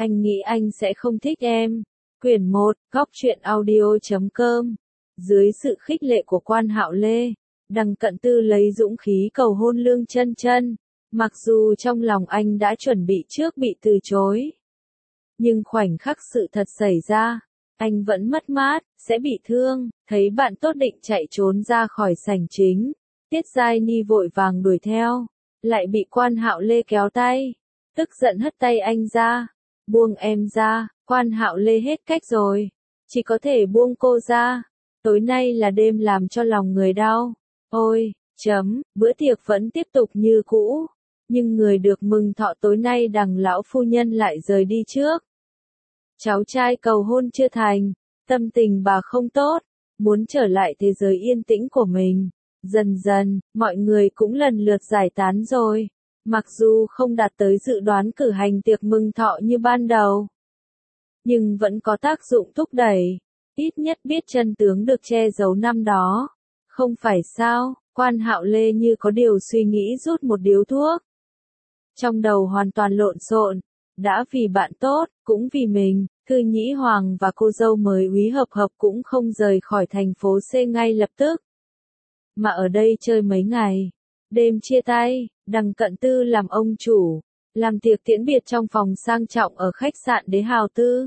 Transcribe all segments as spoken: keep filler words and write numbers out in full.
Anh nghĩ anh sẽ không thích em. Quyển một, góc truyện audio chấm com. Dưới sự khích lệ của Quan Hạo Lê, Đằng Cận Tư lấy dũng khí cầu hôn Lương Chân Chân. Mặc dù trong lòng anh đã chuẩn bị trước bị từ chối, nhưng khoảnh khắc sự thật xảy ra, anh vẫn mất mát, sẽ bị thương. Thấy bạn tốt định chạy trốn ra khỏi sảnh chính, Tiết Giai Ni vội vàng đuổi theo, lại bị Quan Hạo Lê kéo tay, tức giận hất tay anh ra. Buông em ra. Quan Hạo Lê hết cách rồi, chỉ có thể buông cô ra. Tối nay là đêm làm cho lòng người đau. Ôi, chấm, bữa tiệc vẫn tiếp tục như cũ, nhưng người được mừng thọ tối nay Đằng lão phu nhân lại rời đi trước. Cháu trai cầu hôn chưa thành, tâm tình bà không tốt, muốn trở lại thế giới yên tĩnh của mình. Dần dần, mọi người cũng lần lượt giải tán rồi. Mặc dù không đạt tới dự đoán cử hành tiệc mừng thọ như ban đầu, nhưng vẫn có tác dụng thúc đẩy, ít nhất biết chân tướng được che giấu năm đó. Không phải sao? Quan Hạo Lê như có điều suy nghĩ rút một điếu thuốc. Trong đầu hoàn toàn lộn xộn, đã vì bạn tốt, cũng vì mình, Thư Nhĩ Hoàng và cô dâu mới Úy Hợp Hợp cũng không rời khỏi thành phố C ngay lập tức, mà ở đây chơi mấy ngày. Đêm chia tay, Đằng Cận Tư làm ông chủ, làm tiệc tiễn biệt trong phòng sang trọng ở khách sạn Đế Hào Tư.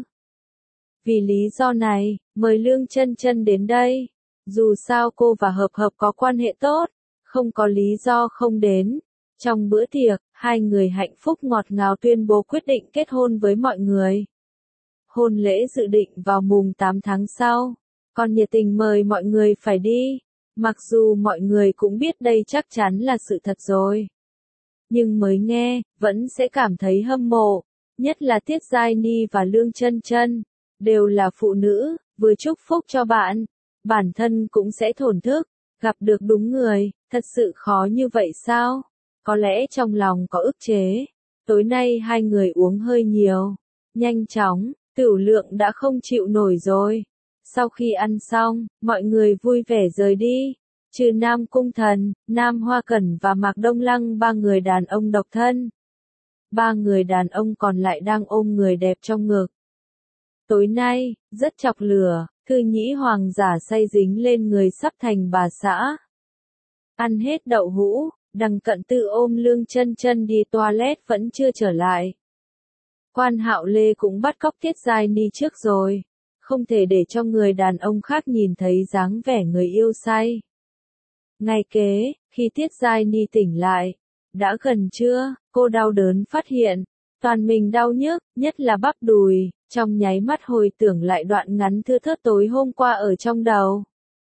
Vì lý do này, mời Lương Chân Chân đến đây. Dù sao cô và Hợp Hợp có quan hệ tốt, không có lý do không đến. Trong bữa tiệc, hai người hạnh phúc ngọt ngào tuyên bố quyết định kết hôn với mọi người. Hôn lễ dự định vào mùng tám tháng sau, còn nhiệt tình mời mọi người phải đi. Mặc dù mọi người cũng biết đây chắc chắn là sự thật rồi, nhưng mới nghe, vẫn sẽ cảm thấy hâm mộ. Nhất là Tiết Giai Ni và Lương Chân Chân, đều là phụ nữ, vừa chúc phúc cho bạn, bản thân cũng sẽ thổn thức. Gặp được đúng người, thật sự khó như vậy sao? Có lẽ trong lòng có ức chế. Tối nay hai người uống hơi nhiều. Nhanh chóng, tửu lượng đã không chịu nổi rồi. Sau khi ăn xong, mọi người vui vẻ rời đi. Trừ Nam Cung Thần, Nam Hoa Cẩn và Mạc Đông Lăng, ba người đàn ông độc thân. Ba người đàn ông còn lại đang ôm người đẹp trong ngực. Tối nay, rất chọc lửa, Thư Nhĩ Hoàng giả say dính lên người sắp thành bà xã. Ăn hết đậu hũ, Đằng Cận Tư ôm Lương Chân Chân đi toilet vẫn chưa trở lại. Quan Hạo Lê cũng bắt cóc Tiết Giai Ni trước rồi, không thể để cho người đàn ông khác nhìn thấy dáng vẻ người yêu say. Ngày kế, khi Tiết Giai Ni tỉnh lại, đã gần trưa, cô đau đớn phát hiện, toàn mình đau nhức, nhất là bắp đùi, trong nháy mắt hồi tưởng lại đoạn ngắn thưa thớt tối hôm qua ở trong đầu.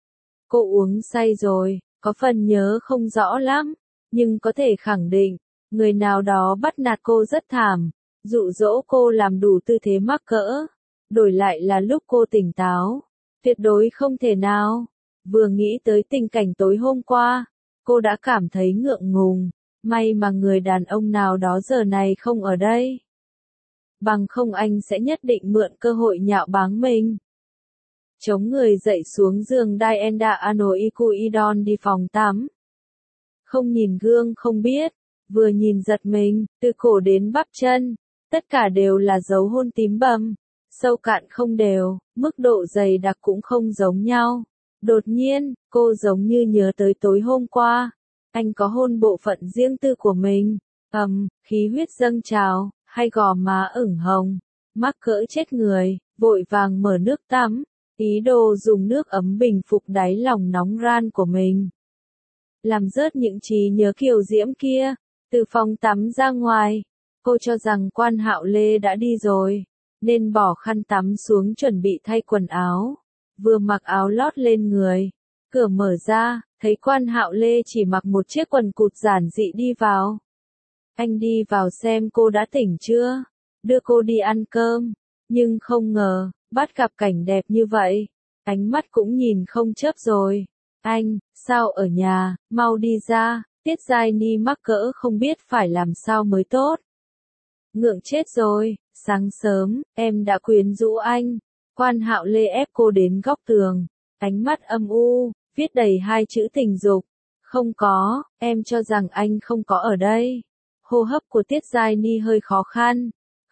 Cô uống say rồi, có phần nhớ không rõ lắm, nhưng có thể khẳng định, người nào đó bắt nạt cô rất thảm, dụ dỗ cô làm đủ tư thế mắc cỡ, đổi lại là lúc cô tỉnh táo, tuyệt đối không thể nào. Vừa nghĩ tới tình cảnh tối hôm qua, cô đã cảm thấy ngượng ngùng, may mà người đàn ông nào đó giờ này không ở đây. Bằng không anh sẽ nhất định mượn cơ hội nhạo báng mình. Chống người dậy xuống giường Dienda Anoikuidon đi phòng tắm. Không nhìn gương không biết, vừa nhìn giật mình, từ cổ đến bắp chân, tất cả đều là dấu hôn tím bầm, sâu cạn không đều, mức độ dày đặc cũng không giống nhau. Đột nhiên, cô giống như nhớ tới tối hôm qua, anh có hôn bộ phận riêng tư của mình, ầm, khí huyết dâng trào, hay gò má ửng hồng, mắc cỡ chết người, vội vàng mở nước tắm, ý đồ dùng nước ấm bình phục đáy lòng nóng ran của mình. Làm rớt những trí nhớ kiều diễm kia, từ phòng tắm ra ngoài, cô cho rằng Quan Hạo Lê đã đi rồi, nên bỏ khăn tắm xuống chuẩn bị thay quần áo. Vừa mặc áo lót lên người, cửa mở ra, thấy Quan Hạo Lê chỉ mặc một chiếc quần cụt giản dị đi vào. Anh đi vào xem cô đã tỉnh chưa, đưa cô đi ăn cơm, nhưng không ngờ, bắt gặp cảnh đẹp như vậy, ánh mắt cũng nhìn không chớp rồi. Anh, sao ở nhà, mau đi ra. Tiết Giai Ni mắc cỡ không biết phải làm sao mới tốt. Ngượng chết rồi, sáng sớm, em đã quyến rũ anh. Quan Hạo Lê ép cô đến góc tường, ánh mắt âm u, viết đầy hai chữ tình dục. Không có, em cho rằng anh không có ở đây. Hô hấp của Tiết Giai Ni hơi khó khăn.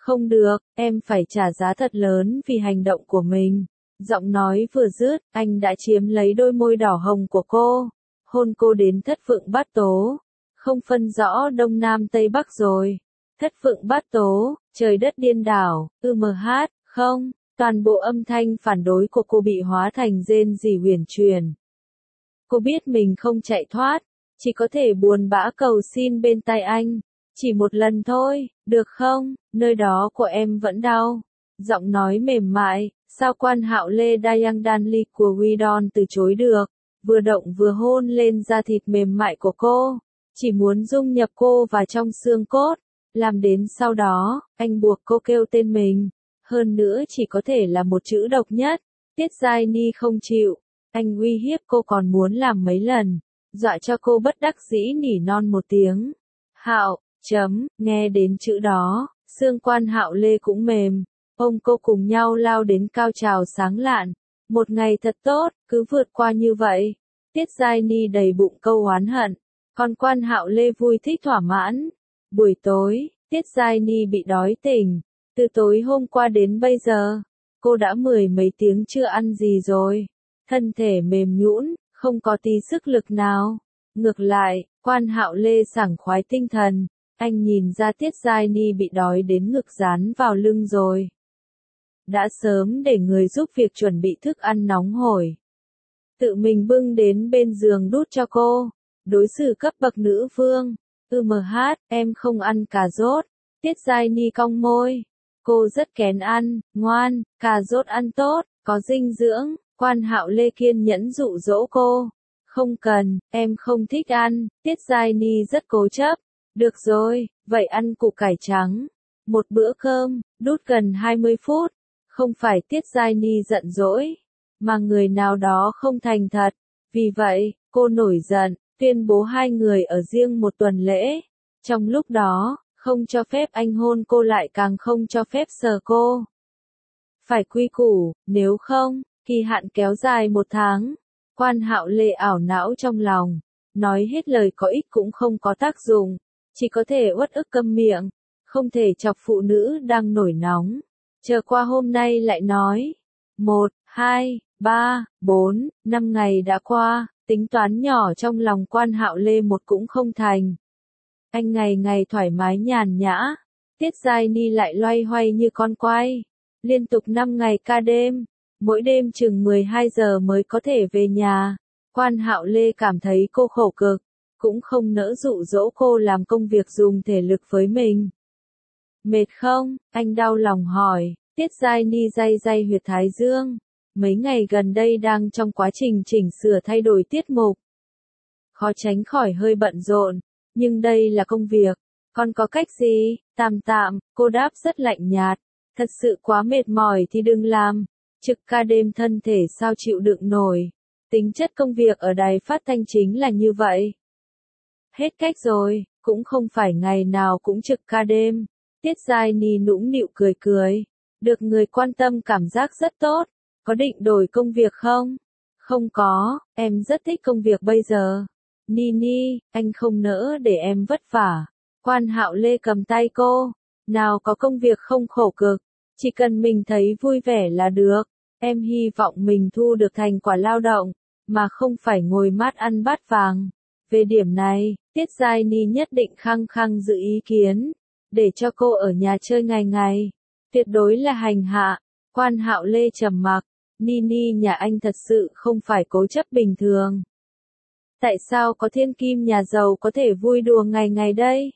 Không được, em phải trả giá thật lớn vì hành động của mình. Giọng nói vừa dứt, anh đã chiếm lấy đôi môi đỏ hồng của cô, hôn cô đến thất vượng bát tố, không phân rõ đông nam tây bắc rồi. Thất vượng bát tố, trời đất điên đảo, ư mờ hát, không, toàn bộ âm thanh phản đối của cô bị hóa thành rên rỉ huyền truyền. Cô biết mình không chạy thoát, chỉ có thể buồn bã cầu xin bên tai anh. Chỉ một lần thôi, được không, nơi đó của em vẫn đau. Giọng nói mềm mại, sao Quan Hạo Lê Dayang Danli của Widon từ chối được, vừa động vừa hôn lên da thịt mềm mại của cô, chỉ muốn dung nhập cô vào trong xương cốt, làm đến sau đó, anh buộc cô kêu tên mình, hơn nữa chỉ có thể là một chữ độc nhất. Tiết Giai Ni không chịu, anh uy hiếp cô còn muốn làm mấy lần, dọa cho cô bất đắc dĩ nỉ non một tiếng. Hạo, chấm, nghe đến chữ đó, xương Quan Hạo Lê cũng mềm, ôm cô cùng nhau lao đến cao trào sáng lạn. Một ngày thật tốt, cứ vượt qua như vậy. Tiết Giai Ni đầy bụng câu oán hận, còn Quan Hạo Lê vui thích thỏa mãn. Buổi tối, Tiết Giai Ni bị đói tỉnh, từ tối hôm qua đến bây giờ, cô đã mười mấy tiếng chưa ăn gì rồi. Thân thể mềm nhũn, không có tí sức lực nào. Ngược lại, Quan Hạo Lê sảng khoái tinh thần, anh nhìn ra Tiết Giai Ni bị đói đến ngực dán vào lưng rồi. Đã sớm để người giúp việc chuẩn bị thức ăn nóng hổi. Tự mình bưng đến bên giường đút cho cô, đối xử cấp bậc nữ vương. Ừ mờ hát, em không ăn cà rốt. Tiết Giai Ni cong môi. Cô rất kén ăn, ngoan, cà rốt ăn tốt, có dinh dưỡng. Quan Hạo Lê kiên nhẫn dụ dỗ cô. Không cần, em không thích ăn. Tiết Giai Ni rất cố chấp. Được rồi, vậy ăn củ cải trắng. Một bữa cơm, đút gần hai mươi phút. Không phải Tiết Giai Ni giận dỗi, mà người nào đó không thành thật. Vì vậy, cô nổi giận, tuyên bố hai người ở riêng một tuần lễ. Trong lúc đó, không cho phép anh hôn cô lại càng không cho phép sờ cô. Phải quy củ, nếu không, kỳ hạn kéo dài một tháng. Quan Hạo Lê ảo não trong lòng, nói hết lời có ích cũng không có tác dụng, chỉ có thể uất ức câm miệng, không thể chọc phụ nữ đang nổi nóng. Chờ qua hôm nay lại nói. Một, hai, ba, bốn, năm ngày đã qua, tính toán nhỏ trong lòng Quan Hạo Lê một cũng không thành. Anh ngày ngày thoải mái nhàn nhã, Tiết Giai Ni lại loay hoay như con quay. Liên tục năm ngày ca đêm, mỗi đêm chừng mười hai giờ mới có thể về nhà. Quan Hạo Lê cảm thấy cô khổ cực, cũng không nỡ dụ dỗ cô làm công việc dùng thể lực với mình. Mệt không? Anh đau lòng hỏi. Tiết Giai Ni day day huyệt thái dương. Mấy ngày gần đây đang trong quá trình chỉnh sửa thay đổi tiết mục. Khó tránh khỏi hơi bận rộn, nhưng đây là công việc. Còn có cách gì? Tạm tạm, cô đáp rất lạnh nhạt. Thật sự quá mệt mỏi thì đừng làm. Trực ca đêm thân thể sao chịu đựng nổi. Tính chất công việc ở đài phát thanh chính là như vậy. Hết cách rồi, cũng không phải ngày nào cũng trực ca đêm. Tiết Giai Ni nũng nịu cười cười. Được người quan tâm cảm giác rất tốt. Có định đổi công việc không? Không có, em rất thích công việc bây giờ. Ni Ni, anh không nỡ để em vất vả. Quan Hạo Lê cầm tay cô. Nào có công việc không khổ cực. Chỉ cần mình thấy vui vẻ là được. Em hy vọng mình thu được thành quả lao động, mà không phải ngồi mát ăn bát vàng. Về điểm này, Tiết Giai Ni nhất định khăng khăng giữ ý kiến. Để cho cô ở nhà chơi ngày ngày. Tuyệt đối là hành hạ. Quan Hạo Lê trầm mặc. Ni Ni nhà anh thật sự không phải cố chấp bình thường. Tại sao có thiên kim nhà giàu có thể vui đùa ngày ngày đây?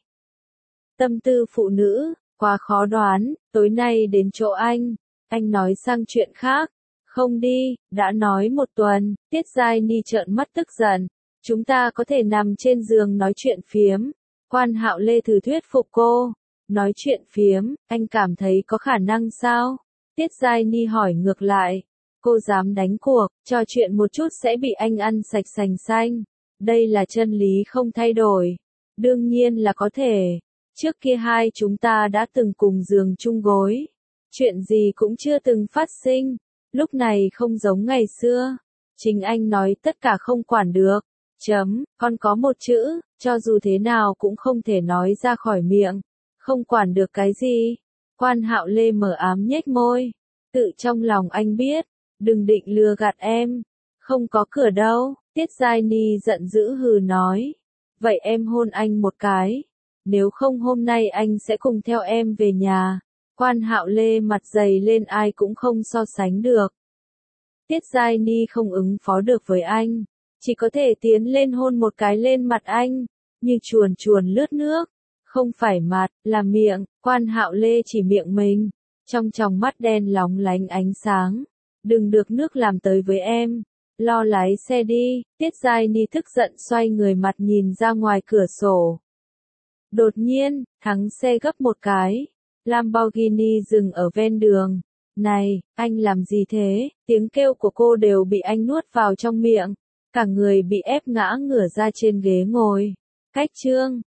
Tâm tư phụ nữ, quá khó đoán. Tối nay đến chỗ anh. Anh nói sang chuyện khác. Không đi, đã nói một tuần. Tiết Giai Ni trợn mắt tức giận. Chúng ta có thể nằm trên giường nói chuyện phiếm. Quan Hạo Lê thử thuyết phục cô. Nói chuyện phiếm, anh cảm thấy có khả năng sao? Tiết Giai Ni hỏi ngược lại. Cô dám đánh cuộc, trò chuyện một chút sẽ bị anh ăn sạch sành xanh. Đây là chân lý không thay đổi. Đương nhiên là có thể. Trước kia hai chúng ta đã từng cùng giường chung gối. Chuyện gì cũng chưa từng phát sinh. Lúc này không giống ngày xưa. Chính anh nói tất cả không quản được. Chấm, còn có một chữ, cho dù thế nào cũng không thể nói ra khỏi miệng. Không quản được cái gì? Quan Hạo Lê mờ ám nhếch môi. Tự trong lòng anh biết, đừng định lừa gạt em. Không có cửa đâu, Tiết Giai Ni giận dữ hừ nói. Vậy em hôn anh một cái. Nếu không hôm nay anh sẽ cùng theo em về nhà. Quan Hạo Lê mặt dày lên ai cũng không so sánh được. Tiết Giai Ni không ứng phó được với anh. Chỉ có thể tiến lên hôn một cái lên mặt anh. Như chuồn chuồn lướt nước. Không phải mặt, là miệng. Quan Hạo Lê chỉ miệng mình. Trong tròng mắt đen lóng lánh ánh sáng. Đừng được nước làm tới với em. Lo lái xe đi. Tiết Giai Ni tức giận xoay người mặt nhìn ra ngoài cửa sổ. Đột nhiên, thắng xe gấp một cái. Lamborghini dừng ở ven đường. Này, anh làm gì thế? Tiếng kêu của cô đều bị anh nuốt vào trong miệng. Cả người bị ép ngã ngửa ra trên ghế ngồi. Cách chương